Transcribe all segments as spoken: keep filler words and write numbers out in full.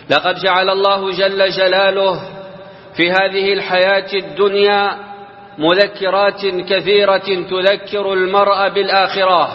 لقد جعل الله جل جلاله في هذه الحياة الدنيا مذكرات كثيرة تذكر المرء بالآخرة.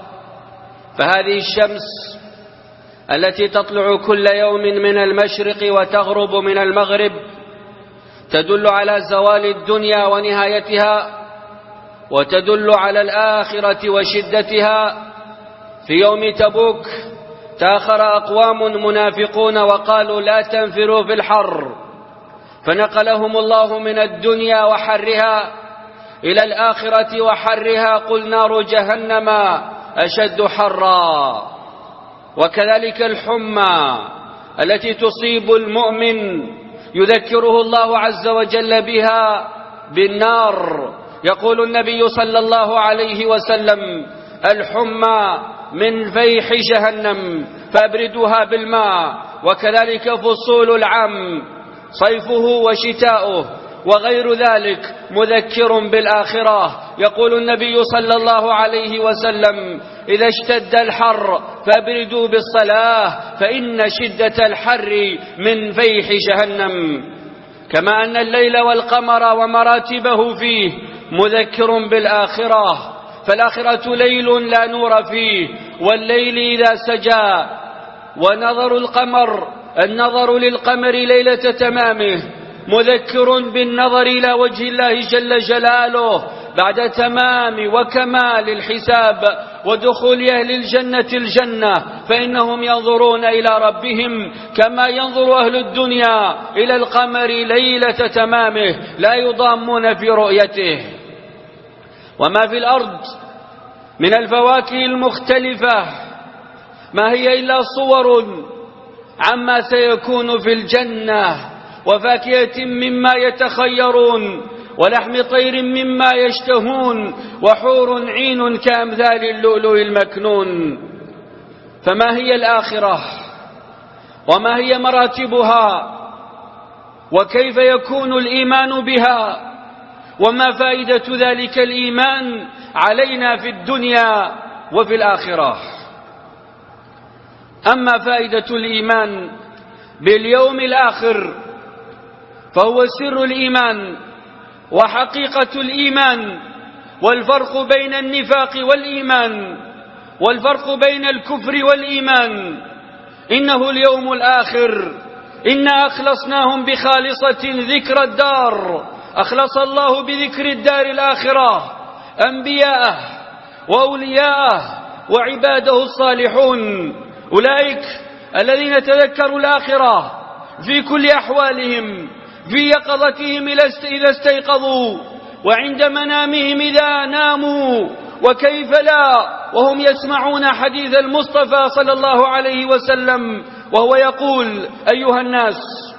فهذه الشمس التي تطلع كل يوم من المشرق وتغرب من المغرب تدل على زوال الدنيا ونهايتها، وتدل على الآخرة وشدتها. في يوم تبوك تأخر أقوام منافقون وقالوا لا تنفروا في الحر، فنقلهم الله من الدنيا وحرها إلى الآخرة وحرها، قل نار جهنم أشد حرا. وكذلك الحمى التي تصيب المؤمن يذكره الله عز وجل بها بالنار. يقول النبي صلى الله عليه وسلم: الحمى من فيح جهنم فابردوها بالماء. وكذلك فصول العام صيفه وشتاؤه وغير ذلك مذكر بالآخرة. يقول النبي صلى الله عليه وسلم: إذا اشتد الحر فابردوا بالصلاة فإن شدة الحر من فيح جهنم. كما أن الليل والقمر ومراتبه فيه مذكر بالآخرة، فالآخرة ليل لا نور فيه، والليل إذا سجى. ونظر القمر النظر للقمر ليلة تمامه مذكر بالنظر إلى وجه الله جل جلاله بعد تمام وكمال الحساب ودخول أهل الجنة الجنة، فإنهم ينظرون إلى ربهم كما ينظر أهل الدنيا إلى القمر ليلة تمامه، لا يضامون في رؤيته. وما في الأرض من الفواكه المختلفة ما هي إلا صور عما سيكون في الجنة، وفاكهة مما يتخيرون، ولحم طير مما يشتهون، وحور عين كأمثال اللؤلؤ المكنون. فما هي الآخرة؟ وما هي مراتبها؟ وكيف يكون الإيمان بها؟ وما فائدة ذلك الإيمان علينا في الدنيا وفي الآخرة؟ أما فائدة الإيمان باليوم الآخر فهو سر الإيمان وحقيقة الإيمان، والفرق بين النفاق والإيمان، والفرق بين الكفر والإيمان. إنه اليوم الآخر، إنا أخلصناهم بخالصة ذكر الدار. أخلص الله بذكر الدار الآخرة أنبياءه وأولياءه وعباده الصالحون، أولئك الذين تذكروا الآخرة في كل أحوالهم، في يقظتهم إذا استيقظوا، وعند منامهم إذا ناموا، وكيف لا وهم يسمعون حديث المصطفى صلى الله عليه وسلم وهو يقول: أيها الناس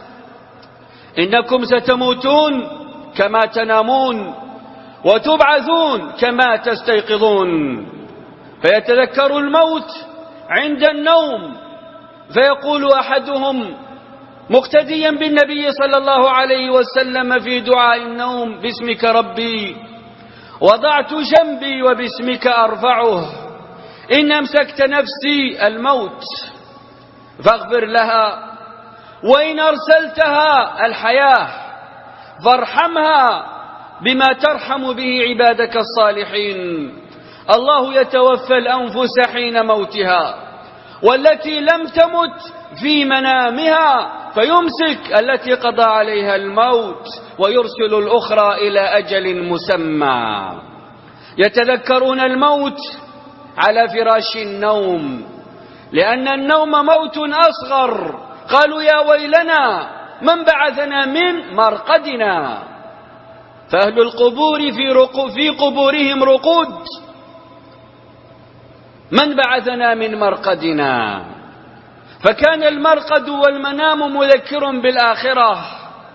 إنكم ستموتون كما تنامون وتبعثون كما تستيقظون. فيتذكر الموت عند النوم، فيقول أحدهم مقتديا بالنبي صلى الله عليه وسلم في دعاء النوم: باسمك ربي وضعت جنبي وباسمك أرفعه، إن أمسكت نفسي الموت فاغفر لها، وإن أرسلتها الحياة فارحمها بما ترحم به عبادك الصالحين. الله يتوفى الأنفس حين موتها، والتي لم تمت في منامها فيمسك التي قضى عليها الموت ويرسل الأخرى إلى أجل مسمى. يتذكرون الموت على فراش النوم، لأن النوم موت أصغر. قالوا: يا ويلنا من بعثنا من مرقدنا. فأهل القبور في, رقو في قبورهم رقود: من بعثنا من مرقدنا. فكان المرقد والمنام مذكر بالآخرة.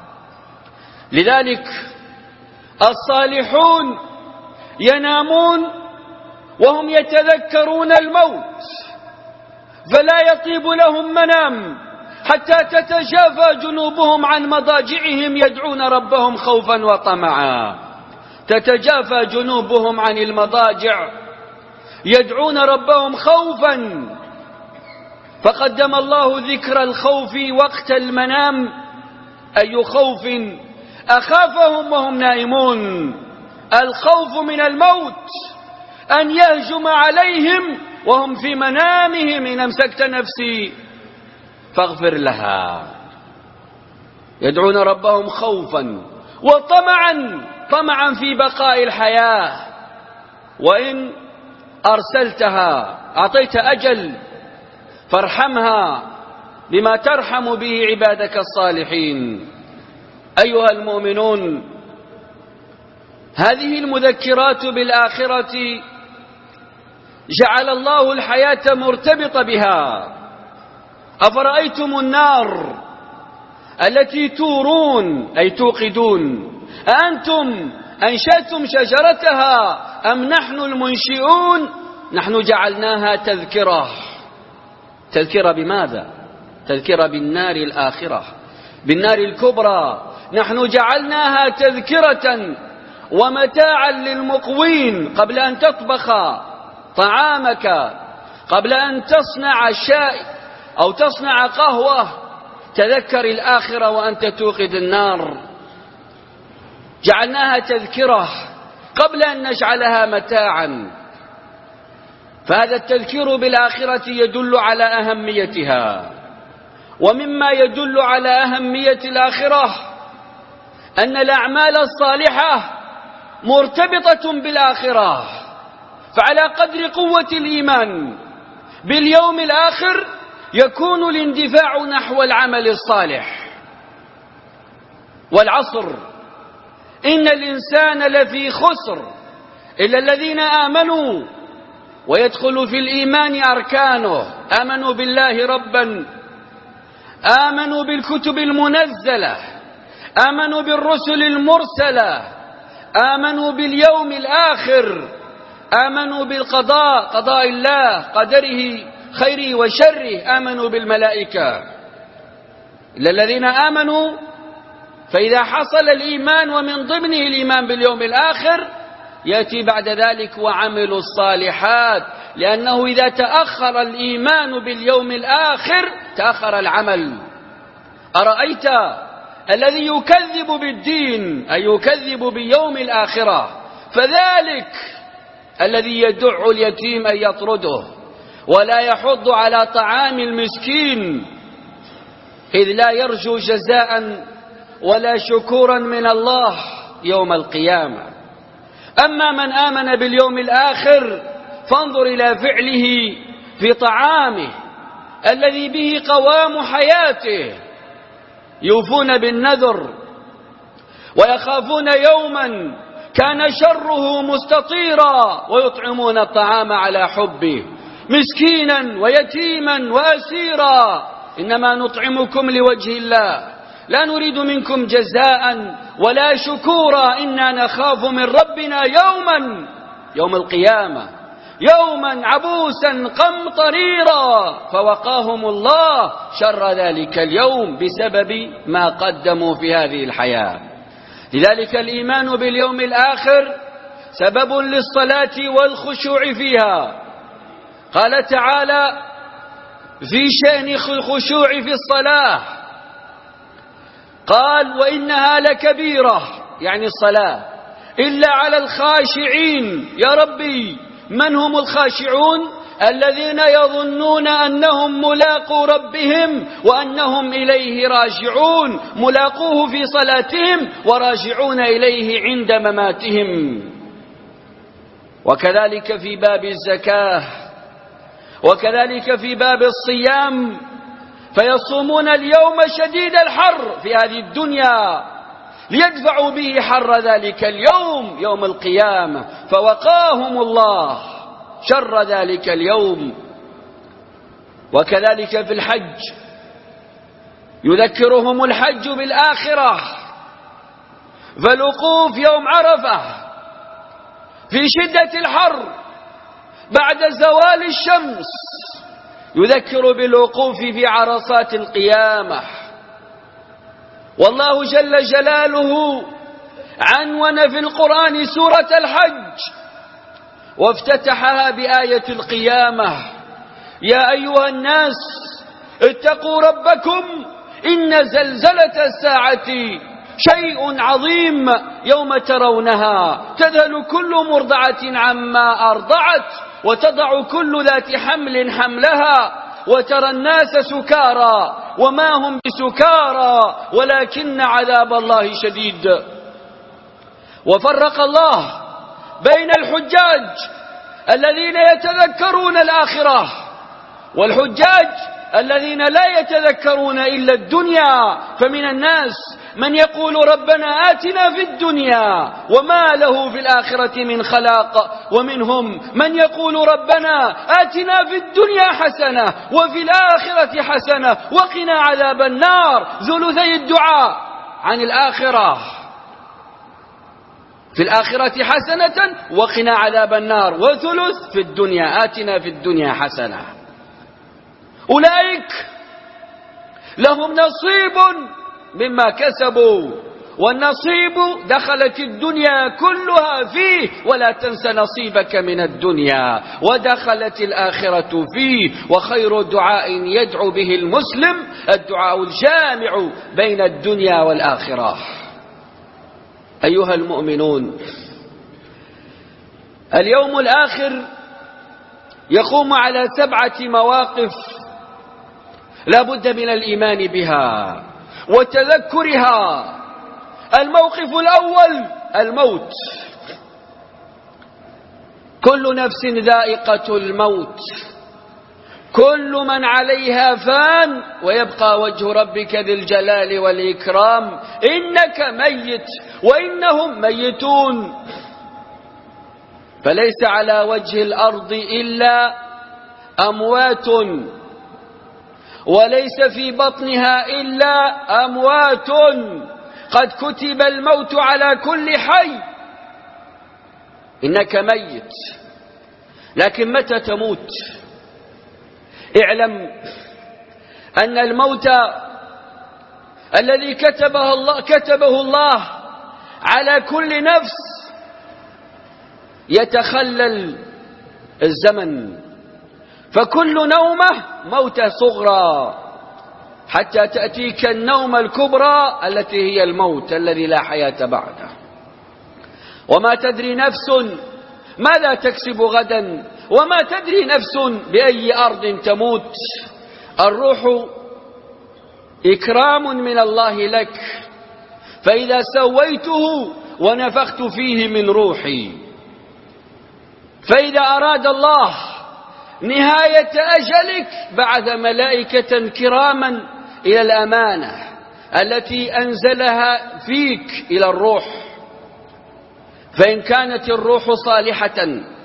لذلك الصالحون ينامون وهم يتذكرون الموت، فلا يطيب لهم منام حتى تتجافى جنوبهم عن مضاجعهم يدعون ربهم خوفا وطمعا. تتجافى جنوبهم عن المضاجع يدعون ربهم خوفا فقدم الله ذكر الخوف وقت المنام. أي خوف؟ أخافهم وهم نائمون. الخوف من الموت، أن يهجم عليهم وهم في منامهم: إن أمسكت نفسي فاغفر لها. يدعون ربهم خوفا وطمعا، طمعا في بقاء الحياة. وإن أرسلتها أعطيت أجل فارحمها بما ترحم به عبادك الصالحين. أيها المؤمنون، هذه المذكرات بالآخرة جعل الله الحياة مرتبطة بها. أفرأيتم النار التي تورون أي توقدون، أأنتم أنشأتم شجرتها أم نحن المنشئون؟ نحن جعلناها تذكرة. تذكرة بماذا؟ تذكرة بالنار الآخرة، بالنار الكبرى. نحن جعلناها تذكرة ومتاعا للمقوين. قبل أن تطبخ طعامك، قبل أن تصنع الشاي أو تصنع قهوة، تذكر الآخرة وأنت توقد النار. جعلناها تذكرة قبل أن نجعلها متاعا. فهذا التذكير بالآخرة يدل على أهميتها. ومما يدل على أهمية الآخرة أن الأعمال الصالحة مرتبطة بالآخرة. فعلى قدر قوة الإيمان باليوم الآخر يكون الاندفاع نحو العمل الصالح. والعصر إن الإنسان لفي خسر إلا الذين آمنوا ويدخل في الإيمان أركانه: آمنوا بالله ربا، آمنوا بالكتب المنزلة، آمنوا بالرسل المرسلة، آمنوا باليوم الآخر، آمنوا بالقضاء، قضاء الله، قدره خيره وشره، آمنوا بالملائكة. إلا الذين آمنوا. فإذا حصل الإيمان ومن ضمنه الإيمان باليوم الآخر يأتي بعد ذلك وعملوا الصالحات، لأنه إذا تأخر الإيمان باليوم الآخر تأخر العمل. أرأيت الذي يكذب بالدين أي يكذب بيوم الآخرة، فذلك الذي يدع اليتيم أن يطرده ولا يحض على طعام المسكين، إذ لا يرجو جزاء ولا شكورا من الله يوم القيامة. أما من آمن باليوم الآخر فانظر إلى فعله في طعامه الذي به قوام حياته. يوفون بالنذر ويخافون يوما كان شره مستطيرا، ويطعمون الطعام على حبه مسكينا ويتيما وأسيرا. إنما نطعمكم لوجه الله لا نريد منكم جزاء ولا شكورا، إنا نخاف من ربنا يوما يوم القيامة يوما عبوسا قمطريرا، فوقاهم الله شر ذلك اليوم بسبب ما قدموا في هذه الحياة. لذلك الإيمان باليوم الآخر سبب للصلاة والخشوع فيها. قال تعالى في شأن الخشوع في الصلاة، قال وإنها لكبيرة، يعني الصلاة، إلا على الخاشعين. يا ربي، من هم الخاشعون؟ الذين يظنون أنهم ملاقو ربهم وأنهم إليه راجعون، ملاقوه في صلاتهم وراجعون إليه عند مماتهم. وكذلك في باب الزكاة، وكذلك في باب الصيام، فيصومون اليوم شديد الحر في هذه الدنيا ليدفعوا به حر ذلك اليوم يوم القيامة، فوقاهم الله شر ذلك اليوم. وكذلك في الحج يذكرهم الحج بالآخرة، فالوقوف يوم عرفة في شدة الحر بعد زوال الشمس يذكر بالوقوف في عرصات القيامة. والله جل جلاله عنون في القرآن سورة الحج وافتتحها بآية القيامة: يا أيها الناس اتقوا ربكم إن زلزلة الساعة شيء عظيم يوم ترونها تذهل كل مرضعة عما أرضعت وتضع كل ذات حمل حملها وترى الناس سكارى وما هم بسكارى ولكن عذاب الله شديد. وفرق الله بين الحجاج الذين يتذكرون الآخرة والحجاج الذين لا يتذكرون إلا الدنيا. فمن الناس من يقول ربنا آتنا في الدنيا وما له في الآخرة من خلاق، ومنهم من يقول ربنا آتنا في الدنيا حسنة وفي الآخرة حسنة وقنا عذاب النار. ثلثي الدعاء عن الآخرة، في الآخرة حسنة وقنا عذاب النار، وثلث في الدنيا آتنا في الدنيا حسنة. أولئك لهم نصيب مما كسبوا، والنصيب دخلت الدنيا كلها فيه ولا تنس نصيبك من الدنيا، ودخلت الآخرة فيه. وخير دعاء يدعو به المسلم الدعاء الجامع بين الدنيا والآخرة. أيها المؤمنون، اليوم الآخر يقوم على سبعة مواقف لا بد من الإيمان بها وتذكرها. الموقف الأول الموت. كل نفس ذائقة الموت، كل من عليها فان ويبقى وجه ربك ذي الجلال والإكرام. إنك ميت وإنهم ميتون، فليس على وجه الأرض إلا أموات، وليس في بطنها إلا أموات. قد كتب الموت على كل حي. إنك ميت، لكن متى تموت؟ اعلم أن الموت الذي كتبه الله كتبه الله على كل نفس يتخلل الزمن، فكل نومة موتة صغرى حتى تأتيك النومة الكبرى التي هي الموت الذي لا حياة بعده. وما تدري نفس ماذا تكسب غدا، وما تدري نفس بأي أرض تموت. الروح إكرام من الله لك، فإذا سويته ونفخت فيه من روحي. فإذا أراد الله نهاية أجلك بعث ملائكة كراما إلى الأمانة التي أنزلها فيك إلى الروح. فإن كانت الروح صالحة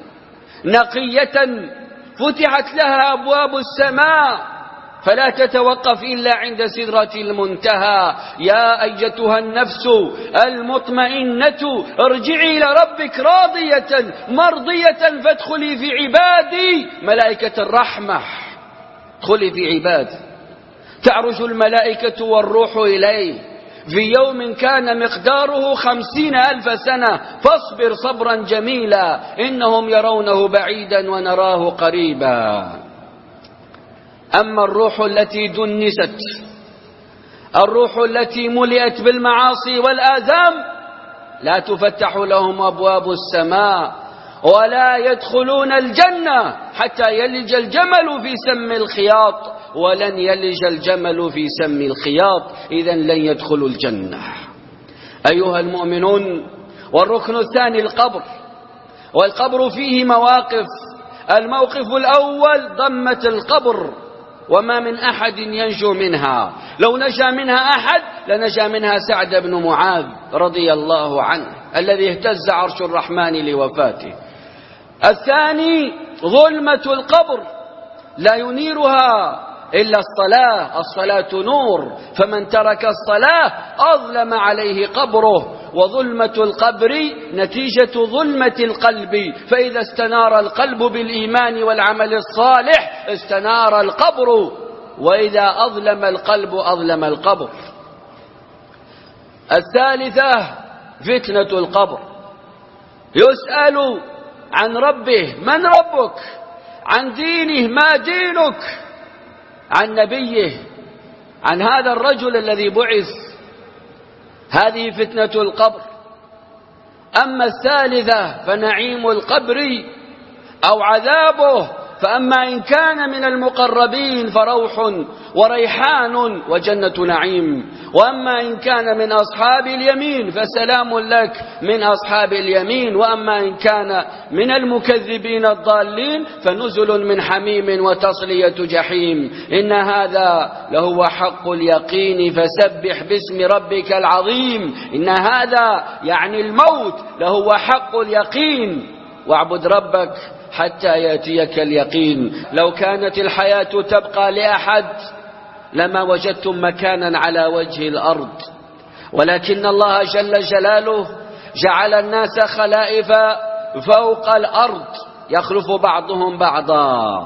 نقية فتحت لها أبواب السماء فلا تتوقف إلا عند سدرة المنتهى. يا أيتها النفس المطمئنة ارجعي إلى ربك راضية مرضية فادخلي في عبادي. ملائكة الرحمة ادخلي في عبادي. تعرج الملائكة والروح إليه في يوم كان مقداره خمسين ألف سنة فاصبر صبرا جميلا إنهم يرونه بعيدا ونراه قريبا. أما الروح التي دنست، الروح التي ملئت بالمعاصي والآثام، لا تفتح لهم أبواب السماء ولا يدخلون الجنة حتى يلج الجمل في سم الخياط، ولن يلج الجمل في سم الخياط إذن لن يدخلوا الجنة. أيها المؤمنون، والركن الثاني القبر. والقبر فيه مواقف. الموقف الأول ضمة القبر، وما من أحد ينجو منها. لو نجا منها أحد لنجا منها سعد بن معاذ رضي الله عنه الذي اهتز عرش الرحمن لوفاته. الثاني ظلمة القبر، لا ينيرها إلا الصلاة. الصلاة نور، فمن ترك الصلاة أظلم عليه قبره. وظلمة القبر نتيجة ظلمة القلب، فإذا استنار القلب بالإيمان والعمل الصالح استنار القبر، وإذا أظلم القلب أظلم القبر. الثالثة فتنة القبر، يسأل عن ربه من ربك، عن دينه ما دينك، عن نبيه، عن هذا الرجل الذي بعث. هذه فتنة القبر. أما الثالثة فنعيم القبر أو عذابه، فأما إن كان من المقربين فروح وريحان وجنة نعيم، وأما إن كان من أصحاب اليمين فسلام لك من أصحاب اليمين، وأما إن كان من المكذبين الضالين فنزل من حميم وتصلية جحيم. إن هذا لهو حق اليقين، فسبح باسم ربك العظيم. إن هذا يعني الموت لهو حق اليقين، واعبد ربك حتى يأتيك اليقين. لو كانت الحياة تبقى لأحد لما وجدتم مكانا على وجه الأرض، ولكن الله جل جلاله جعل الناس خلائف فوق الأرض يخلف بعضهم بعضا،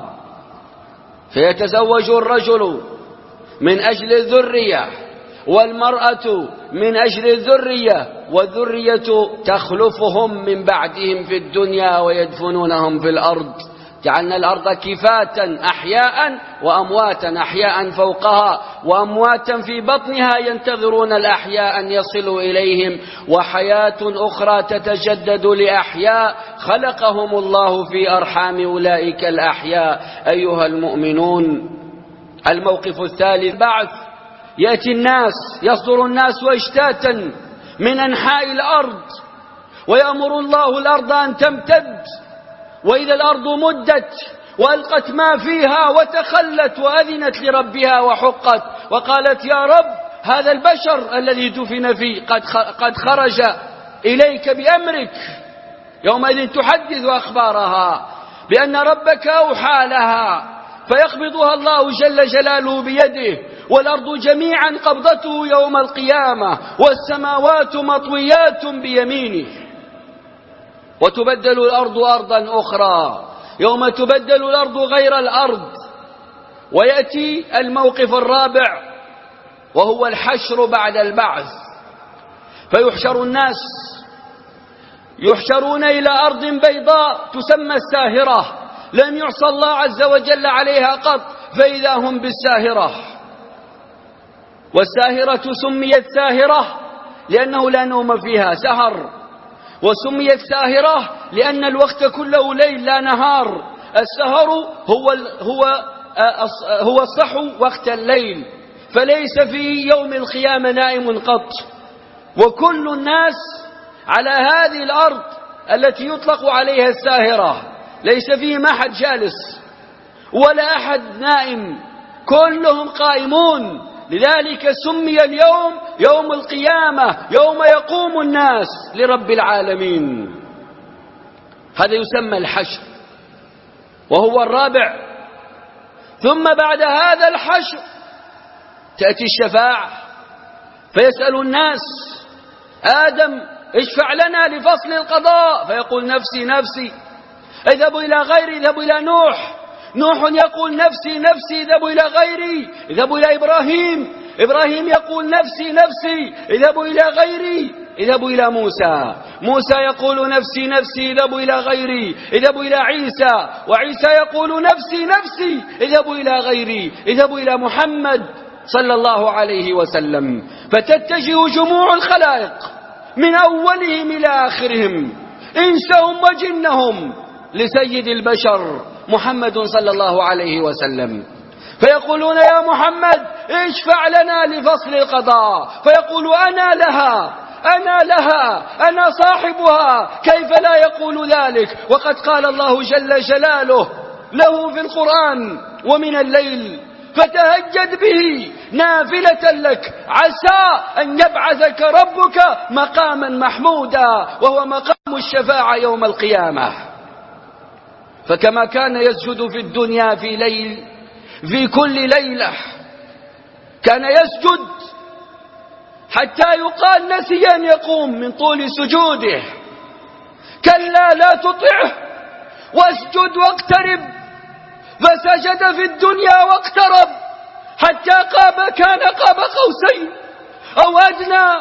فيتزوج الرجل من أجل الذرية، والمرأة من أجل الذرية، والذرية تخلفهم من بعدهم في الدنيا ويدفنونهم في الأرض. جعلنا الأرض كفاة أحياء وأمواتا، أحياء فوقها وأمواتا في بطنها ينتظرون الأحياء أن يصلوا إليهم، وحياة أخرى تتجدد لأحياء خلقهم الله في أرحام أولئك الأحياء. أيها المؤمنون، الموقف الثالث بعث. يأتي الناس، يصدر الناس أشتاتا من أنحاء الأرض، ويأمر الله الأرض أن تمتد، وإذا الأرض مدت وألقت ما فيها وتخلت وأذنت لربها وحقت وقالت يا رب هذا البشر الذي دفن فيه قد قد خرج إليك بأمرك، يومئذ تحدث أخبارها بأن ربك أوحى لها، فيقبضها الله جل جلاله بيده، والأرض جميعا قبضته يوم القيامة، والسماوات مطويات بيمينه، وتبدل الأرض أرضا أخرى، يوم تبدل الأرض غير الأرض. ويأتي الموقف الرابع وهو الحشر بعد البعث، فيحشر الناس، يحشرون إلى أرض بيضاء تسمى الساهرة، لم يعصى الله عز وجل عليها قط، فإذا هم بالساهرة. والساهرة سميت ساهرة لأنه لا نوم فيها، سهر، وسميت ساهرة لأن الوقت كله ليل لا نهار. السهر هو هو هو الصحو وقت الليل، فليس في يوم القيامة نائم قط، وكل الناس على هذه الأرض التي يطلق عليها الساهرة ليس فيهم أحد جالس ولا أحد نائم، كلهم قائمون. لذلك سمي اليوم يوم القيامة، يوم يقوم الناس لرب العالمين. هذا يسمى الحشر، وهو الرابع. ثم بعد هذا الحشر تأتي الشفاعة، فيسأل الناس آدم اشفع لنا لفصل القضاء، فيقول نفسي نفسي. اذهبوا إلى غيري، اذهبوا إلى نوح، نوح يقول نفسي نفسي، اذهبوا إلى غيري، اذهبوا إلى إبراهيم، إبراهيم يقول نفسي نفسي، اذهبوا إلى غيري، اذهبوا إلى موسى، موسى يقول نفسي نفسي، اذهبوا إلى غيري، اذهبوا إلى عيسى، وعيسى يقول نفسي نفسي، اذهبوا إلى غيري، اذهبوا إلى محمد صلى الله عليه وسلم. فتتجه جموع الخلائق من أولهم إلى آخرهم، إنسهم وجنهم، لسيد البشر محمد صلى الله عليه وسلم، فيقولون يا محمد اشفع لنا لفصل القضاء، فيقول أنا لها أنا لها أنا صاحبها. كيف لا يقول ذلك وقد قال الله جل جلاله له في القرآن ومن الليل فتهجد به نافلة لك عسى أن يبعثك ربك مقاما محمودا، وهو مقام الشفاعة يوم القيامة. فكما كان يسجد في الدنيا في ليل، في كل ليلة كان يسجد حتى يقال نسي أن يقوم من طول سجوده، كلا لا تطعه واسجد واقترب، فسجد في الدنيا واقترب حتى قاب كان قاب قوسين أو أدنى،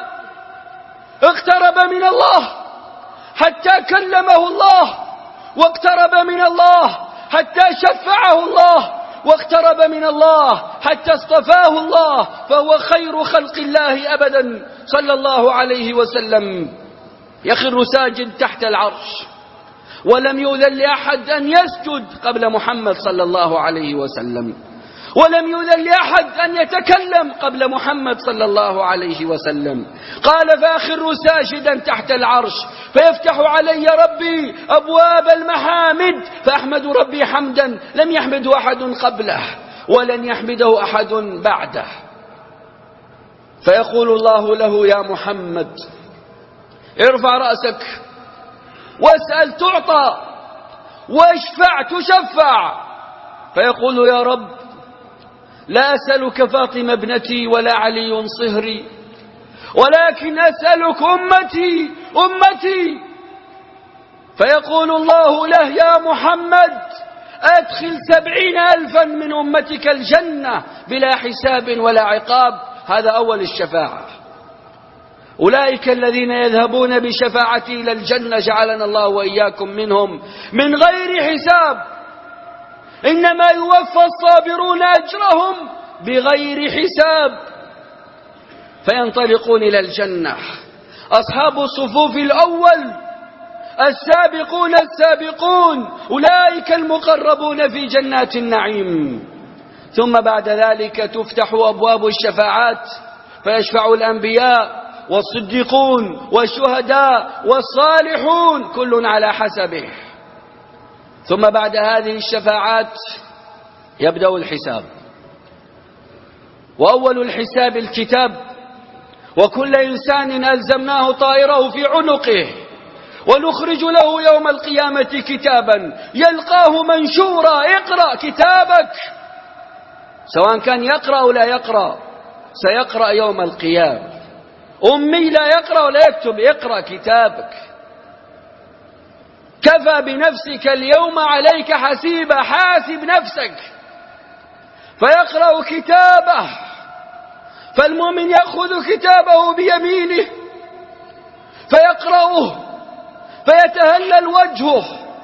اقترب من الله حتى كلمه الله، واقترب من الله حتى شفعه الله، واقترب من الله حتى اصطفاه الله، فهو خير خلق الله أبدا صلى الله عليه وسلم، يخر ساجد تحت العرش، ولم يؤذن لأحد أن يسجد قبل محمد صلى الله عليه وسلم، ولم يؤذن لأحد أن يتكلم قبل محمد صلى الله عليه وسلم. قال: فأخر ساجدا تحت العرش فيفتح علي ربي أبواب المحامد فأحمد ربي حمدا لم يحمده أحد قبله ولن يحمده أحد بعده. فيقول الله له: يا محمد ارفع رأسك واسأل تعطى واشفع تشفع. فيقول: يا رب لا أسألك فاطمة ابنتي ولا علي صهري، ولكن أسألك أمتي أمتي. فيقول الله له: يا محمد أدخل سبعين ألفا من أمتك الجنة بلا حساب ولا عقاب. هذا أول الشفاعة. أولئك الذين يذهبون بشفاعتي إلى الجنة جعلنا الله وإياكم منهم من غير حساب، إنما يوفى الصابرون أجرهم بغير حساب. فينطلقون إلى الجنة أصحاب الصفوف الأول السابقون السابقون، أولئك المقربون في جنات النعيم. ثم بعد ذلك تفتح أبواب الشفاعات فيشفع الأنبياء والصديقون والشهداء والصالحون كل على حسبه. ثم بعد هذه الشفاعات يبدأ الحساب، وأول الحساب الكتاب، وكل إنسان ألزمناه طائره في عنقه ونخرج له يوم القيامة كتابا يلقاه منشورا: اقرأ كتابك. سواء كان يقرأ أو لا يقرأ سيقرأ يوم القيامة. أمي لا يقرأ ولا يكتب، اقرأ كتابك. كفى بنفسك اليوم عليك حسيبا، حاسب نفسك. فيقرأ كتابه، فالمؤمن يأخذ كتابه بيمينه فيقرأه فيتهلل وجهه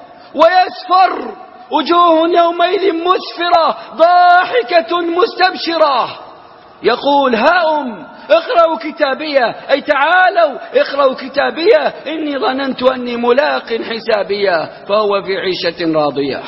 ويسفر، وجوه يومئذ مسفرة ضاحكة مستبشرة، يقول: هاؤم اقرأوا كتابية، أي تعالوا اقرأوا كتابية إني ظننت أني ملاق حسابية، فهو في عيشة راضية.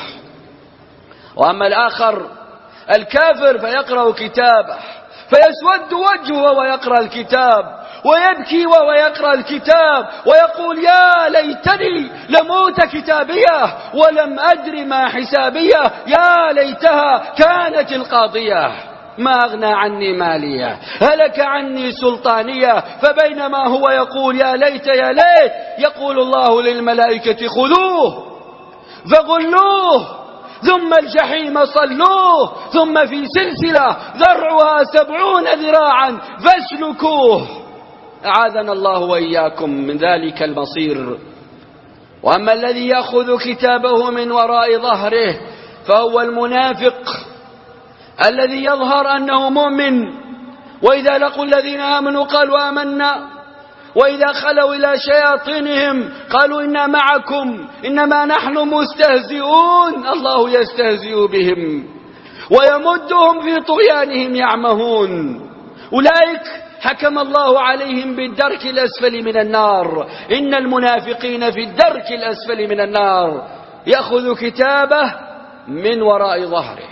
وأما الآخر الكافر فيقرأ كتابه فيسود وجهه وهو يقرأ الكتاب، ويبكي وهو يقرأ الكتاب، ويقول: يا ليتني لموت كتابية ولم أدر ما حسابية، يا ليتها كانت القاضية، ما أغنى عني مالية، هلك عني سلطانية. فبينما هو يقول: يا ليت يا ليت، يقول الله للملائكة: خذوه فغلوه ثم الجحيم صلوه ثم في سلسلة ذرعها سبعون ذراعا فاسلكوه. أعاذنا الله وإياكم من ذلك المصير. وأما الذي يأخذ كتابه من وراء ظهره فهو المنافق الذي يظهر أنه مؤمن، وإذا لقوا الذين آمنوا قالوا آمنا، وإذا خلوا إلى شياطينهم قالوا إنا معكم إنما نحن مستهزئون. الله يستهزئ بهم ويمدهم في طغيانهم يعمهون. أولئك حكم الله عليهم بالدرك الأسفل من النار، إن المنافقين في الدرك الأسفل من النار. يأخذ كتابه من وراء ظهره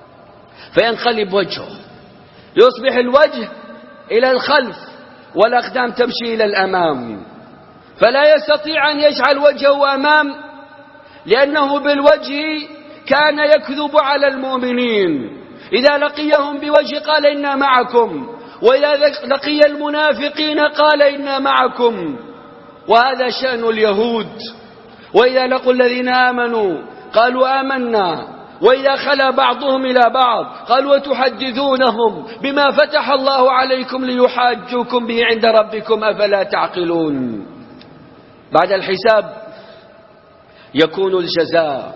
فينقلب وجهه، يصبح الوجه إلى الخلف والأقدام تمشي إلى الأمام، فلا يستطيع أن يجعل وجهه أمام، لأنه بالوجه كان يكذب على المؤمنين. إذا لقيهم بوجه قال إنا معكم، وإذا لقي المنافقين قال إنا معكم. وهذا شأن اليهود، وإذا لقوا الذين آمنوا قالوا آمنا، وإذا خلا بعضهم إلى بعض قالوا وتحدثونهم بما فتح الله عليكم ليحاجوكم به عند ربكم أفلا تعقلون. بعد الحساب يكون الجزاء،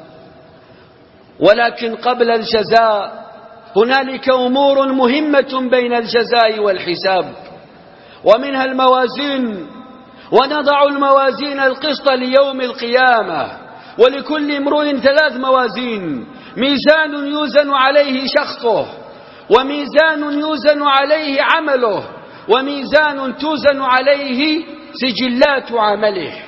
ولكن قبل الجزاء هنالك أمور مهمة بين الجزاء والحساب، ومنها الموازين. ونضع الموازين القسط ليوم القيامة، ولكل امرؤ ثلاث موازين، ميزان يوزن عليه شخصه، وميزان يوزن عليه عمله، وميزان توزن عليه سجلات عمله.